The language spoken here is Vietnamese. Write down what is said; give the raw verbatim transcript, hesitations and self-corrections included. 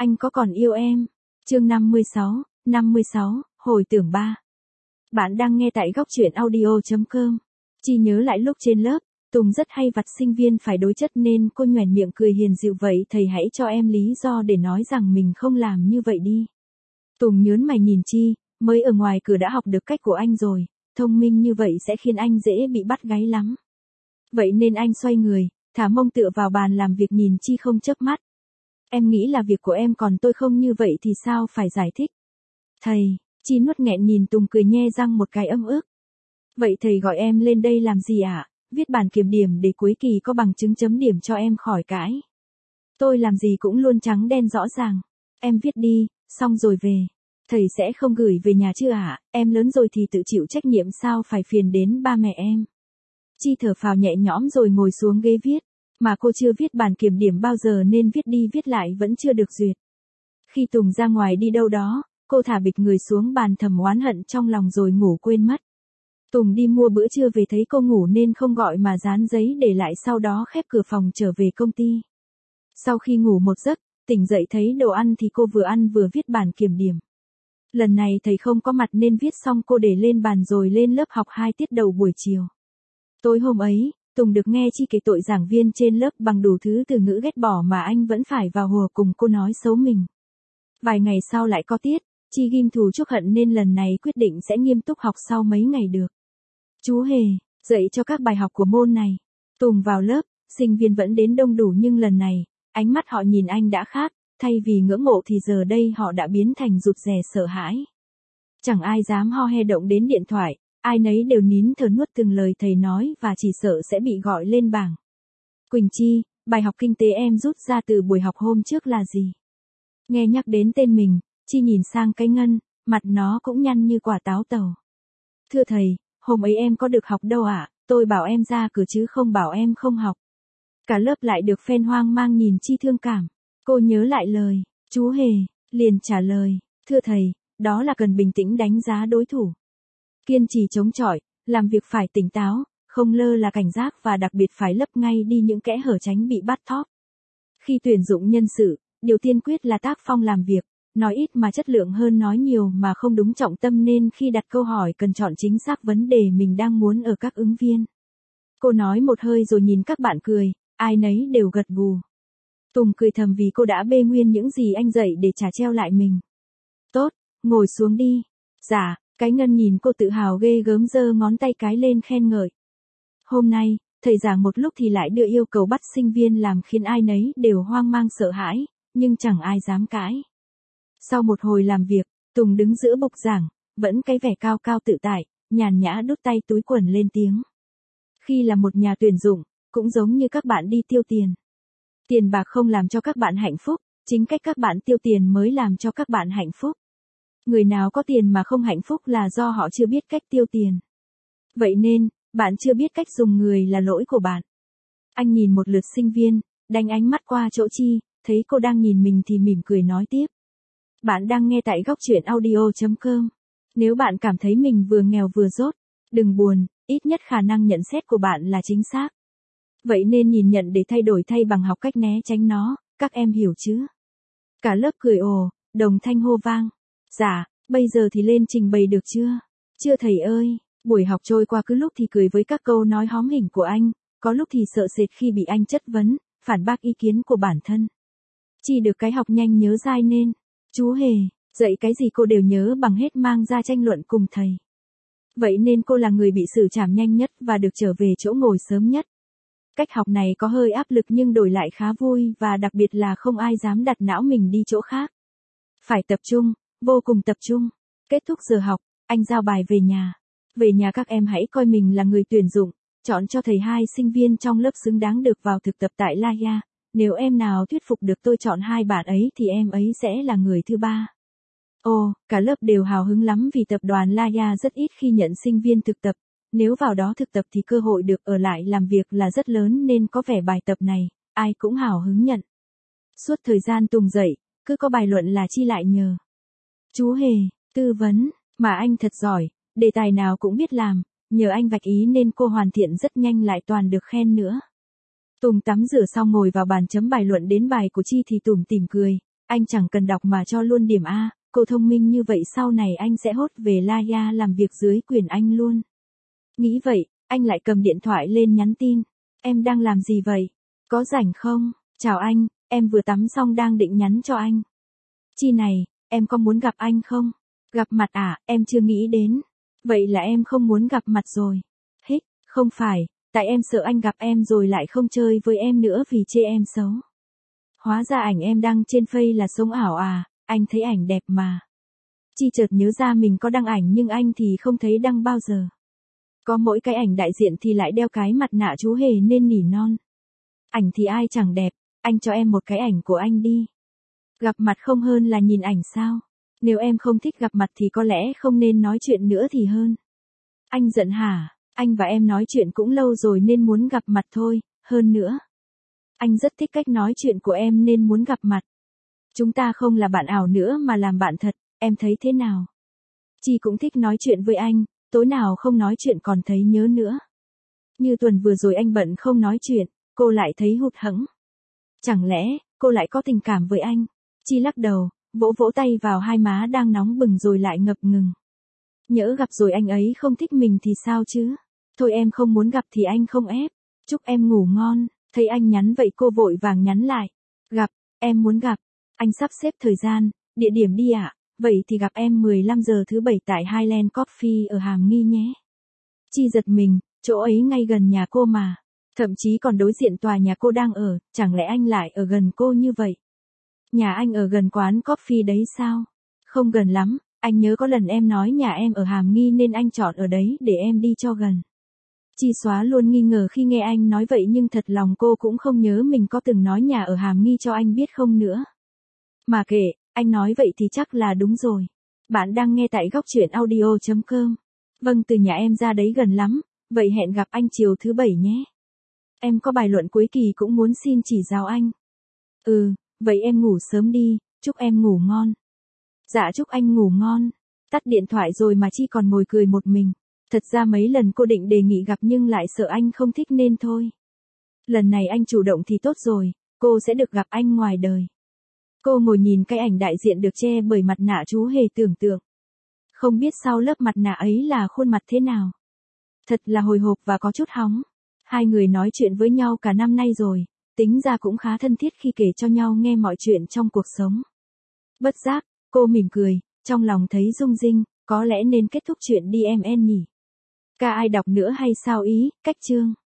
Anh có còn yêu em? Chương năm mươi sáu, năm mươi sáu, hồi tưởng ba. Bạn đang nghe tại góc truyện audio chấm com. Chi nhớ lại lúc trên lớp, Tùng rất hay vặt sinh viên phải đối chất nên cô nhoẻn miệng cười hiền dịu, vậy thầy hãy cho em lý do để nói rằng mình không làm như vậy đi. Tùng nhớn mày nhìn Chi, mới ở ngoài cửa đã học được cách của anh rồi, thông minh như vậy sẽ khiến anh dễ bị bắt gáy lắm. Vậy nên anh xoay người, thả mông tựa vào bàn làm việc nhìn Chi không chớp mắt. Em nghĩ là việc của em, còn tôi không như vậy thì sao phải giải thích. Thầy, Chi nuốt nghẹn nhìn Tùng cười nhe răng một cái ấm ức. Vậy thầy gọi em lên đây làm gì ạ? À? Viết bản kiểm điểm để cuối kỳ có bằng chứng chấm điểm cho em khỏi cãi. Tôi làm gì cũng luôn trắng đen rõ ràng. Em viết đi, xong rồi về. Thầy sẽ không gửi về nhà chứ ạ? À? Em lớn rồi thì tự chịu trách nhiệm, sao phải phiền đến ba mẹ em. Chi thở phào nhẹ nhõm rồi ngồi xuống ghế viết. Mà cô chưa viết bản kiểm điểm bao giờ nên viết đi viết lại vẫn chưa được duyệt. Khi Tùng ra ngoài đi đâu đó, cô thả bịch người xuống bàn thầm oán hận trong lòng rồi ngủ quên mất. Tùng đi mua bữa trưa về thấy cô ngủ nên không gọi mà dán giấy để lại, sau đó khép cửa phòng trở về công ty. Sau khi ngủ một giấc, tỉnh dậy thấy đồ ăn thì cô vừa ăn vừa viết bản kiểm điểm. Lần này thầy không có mặt nên viết xong cô để lên bàn rồi lên lớp học hai tiết đầu buổi chiều. Tối hôm ấy, Tùng được nghe Chi kể tội giảng viên trên lớp bằng đủ thứ từ ngữ ghét bỏ mà anh vẫn phải vào hùa cùng cô nói xấu mình. Vài ngày sau lại có tiết, Chi ghim thù chuốc hận nên lần này quyết định sẽ nghiêm túc học sau mấy ngày được. Chú Hề, dạy cho các bài học của môn này. Tùng vào lớp, sinh viên vẫn đến đông đủ nhưng lần này, ánh mắt họ nhìn anh đã khác, thay vì ngưỡng mộ thì giờ đây họ đã biến thành rụt rè sợ hãi. Chẳng ai dám ho he động đến điện thoại, ai nấy đều nín thở nuốt từng lời thầy nói và chỉ sợ sẽ bị gọi lên bảng. Quỳnh Chi, bài học kinh tế em rút ra từ buổi học hôm trước là gì? Nghe nhắc đến tên mình, Chi nhìn sang cái Ngân, mặt nó cũng nhăn như quả táo tàu. Thưa thầy, hôm ấy em có được học đâu ạ, à? Tôi bảo em ra cửa chứ không bảo em không học. Cả lớp lại được phen hoang mang nhìn Chi thương cảm. Cô nhớ lại lời, chú Hề, liền trả lời, thưa thầy, đó là cần bình tĩnh đánh giá đối thủ. Kiên trì chống chọi, làm việc phải tỉnh táo, không lơ là cảnh giác và đặc biệt phải lấp ngay đi những kẽ hở tránh bị bắt thóp. Khi tuyển dụng nhân sự, điều tiên quyết là tác phong làm việc, nói ít mà chất lượng hơn nói nhiều mà không đúng trọng tâm, nên khi đặt câu hỏi cần chọn chính xác vấn đề mình đang muốn ở các ứng viên. Cô nói một hơi rồi nhìn các bạn cười, ai nấy đều gật gù. Tùng cười thầm vì cô đã bê nguyên những gì anh dạy để trả treo lại mình. Tốt, ngồi xuống đi. Dạ. Cái Ngân nhìn cô tự hào ghê gớm giơ ngón tay cái lên khen ngợi. Hôm nay, thầy giảng một lúc thì lại đưa yêu cầu bắt sinh viên làm khiến ai nấy đều hoang mang sợ hãi, nhưng chẳng ai dám cãi. Sau một hồi làm việc, Tùng đứng giữa bục giảng, vẫn cái vẻ cao cao tự tại, nhàn nhã đút tay túi quần lên tiếng. Khi là một nhà tuyển dụng, cũng giống như các bạn đi tiêu tiền. Tiền bạc không làm cho các bạn hạnh phúc, chính cách các bạn tiêu tiền mới làm cho các bạn hạnh phúc. Người nào có tiền mà không hạnh phúc là do họ chưa biết cách tiêu tiền. Vậy nên, bạn chưa biết cách dùng người là lỗi của bạn. Anh nhìn một lượt sinh viên, đánh ánh mắt qua chỗ Chi, thấy cô đang nhìn mình thì mỉm cười nói tiếp. Bạn đang nghe tại góc truyện audio chấm com. Nếu bạn cảm thấy mình vừa nghèo vừa dốt, đừng buồn, ít nhất khả năng nhận xét của bạn là chính xác. Vậy nên nhìn nhận để thay đổi thay bằng học cách né tránh nó, các em hiểu chứ? Cả lớp cười ồ, đồng thanh hô vang. Dạ, bây giờ thì lên trình bày được chưa? Chưa thầy ơi. Buổi học trôi qua cứ lúc thì cười với các câu nói hóm hỉnh của anh, có lúc thì sợ sệt khi bị anh chất vấn, phản bác ý kiến của bản thân. Chi được cái học nhanh nhớ dai nên, chú Hề, dạy cái gì cô đều nhớ bằng hết, mang ra tranh luận cùng thầy. Vậy nên cô là người bị xử trảm nhanh nhất và được trở về chỗ ngồi sớm nhất. Cách học này có hơi áp lực nhưng đổi lại khá vui, và đặc biệt là không ai dám đặt não mình đi chỗ khác. Phải tập trung. Vô cùng tập trung. Kết thúc giờ học, anh giao bài về nhà. Về nhà các em hãy coi mình là người tuyển dụng, chọn cho thầy hai sinh viên trong lớp xứng đáng được vào thực tập tại Laya. Nếu em nào thuyết phục được tôi chọn hai bạn ấy thì em ấy sẽ là người thứ ba. Ồ, cả lớp đều hào hứng lắm vì tập đoàn Laya rất ít khi nhận sinh viên thực tập. Nếu vào đó thực tập thì cơ hội được ở lại làm việc là rất lớn, nên có vẻ bài tập này, ai cũng hào hứng nhận. Suốt thời gian Tùng dạy, cứ có bài luận là Chi lại nhờ. Chú Hề, tư vấn, mà anh thật giỏi, đề tài nào cũng biết làm, nhờ anh vạch ý nên cô hoàn thiện rất nhanh, lại toàn được khen nữa. Tùng tắm rửa xong ngồi vào bàn chấm bài luận đến bài của Chi thì tủm tỉm cười, Anh chẳng cần đọc mà cho luôn điểm A, cô thông minh như vậy sau này anh sẽ hốt về Laya làm việc dưới quyền anh luôn. Nghĩ vậy, anh lại cầm điện thoại lên nhắn tin. Em đang làm gì vậy? Có rảnh không? Chào anh, em vừa tắm xong đang định nhắn cho anh. Chi này, em có muốn gặp anh không? Gặp mặt à, em chưa nghĩ đến. Vậy là em không muốn gặp mặt rồi. Hích, không phải, tại em sợ anh gặp em rồi lại không chơi với em nữa vì chê em xấu. Hóa ra ảnh em đăng trên Face là sống ảo à, anh thấy ảnh đẹp mà. Chi chợt nhớ ra mình có đăng ảnh nhưng anh thì không thấy đăng bao giờ. Có mỗi cái ảnh đại diện thì lại đeo cái mặt nạ chú hề nên nỉ non. Ảnh thì ai chẳng đẹp, anh cho em một cái ảnh của anh đi. Gặp mặt không hơn là nhìn ảnh sao? Nếu em không thích gặp mặt thì có lẽ không nên nói chuyện nữa thì hơn. Anh giận hả? Anh và em nói chuyện cũng lâu rồi nên muốn gặp mặt thôi, hơn nữa. Anh rất thích cách nói chuyện của em nên muốn gặp mặt. Chúng ta không là bạn ảo nữa mà làm bạn thật, em thấy thế nào? Chi cũng thích nói chuyện với anh, tối nào không nói chuyện còn thấy nhớ nữa. Như tuần vừa rồi anh bận không nói chuyện, cô lại thấy hụt hẫng. Chẳng lẽ, cô lại có tình cảm với anh? Chi lắc đầu, vỗ vỗ tay vào hai má đang nóng bừng rồi lại ngập ngừng. Nhỡ gặp rồi anh ấy không thích mình thì sao chứ? Thôi em không muốn gặp thì anh không ép. Chúc em ngủ ngon. Thấy anh nhắn vậy cô vội vàng nhắn lại. Gặp, em muốn gặp. Anh sắp xếp thời gian, địa điểm đi ạ. À? Vậy thì gặp em mười lăm giờ thứ bảy tại Highland Coffee ở Hàm Nghi nhé. Chi giật mình, chỗ ấy ngay gần nhà cô mà. Thậm chí còn đối diện tòa nhà cô đang ở, chẳng lẽ anh lại ở gần cô như vậy? Nhà anh ở gần quán coffee đấy sao? Không gần lắm, anh nhớ có lần em nói nhà em ở Hàm Nghi nên anh chọn ở đấy để em đi cho gần. Chi xóa luôn nghi ngờ khi nghe anh nói vậy nhưng thật lòng cô cũng không nhớ mình có từng nói nhà ở Hàm Nghi cho anh biết không nữa. Mà kệ, anh nói vậy thì chắc là đúng rồi. Bạn đang nghe tại góc truyện audio chấm com. Vâng, từ nhà em ra đấy gần lắm, vậy hẹn gặp anh chiều thứ bảy nhé. Em có bài luận cuối kỳ cũng muốn xin chỉ giáo anh. Ừ, vậy em ngủ sớm đi, chúc em ngủ ngon. Dạ chúc anh ngủ ngon. Tắt điện thoại rồi mà Chi còn ngồi cười một mình. Thật ra mấy lần cô định đề nghị gặp nhưng lại sợ anh không thích nên thôi. Lần này anh chủ động thì tốt rồi, cô sẽ được gặp anh ngoài đời. Cô ngồi nhìn cái ảnh đại diện được che bởi mặt nạ chú hề tưởng tượng. Không biết sau lớp mặt nạ ấy là khuôn mặt thế nào. Thật là hồi hộp và có chút hóng. Hai người nói chuyện với nhau cả năm nay rồi, tính ra cũng khá thân thiết khi kể cho nhau nghe mọi chuyện trong cuộc sống. Bất giác, cô mỉm cười, trong lòng thấy rung rinh, có lẽ nên kết thúc chuyện đi em en nhỉ. Ca ai đọc nữa hay sao ý, cách chương.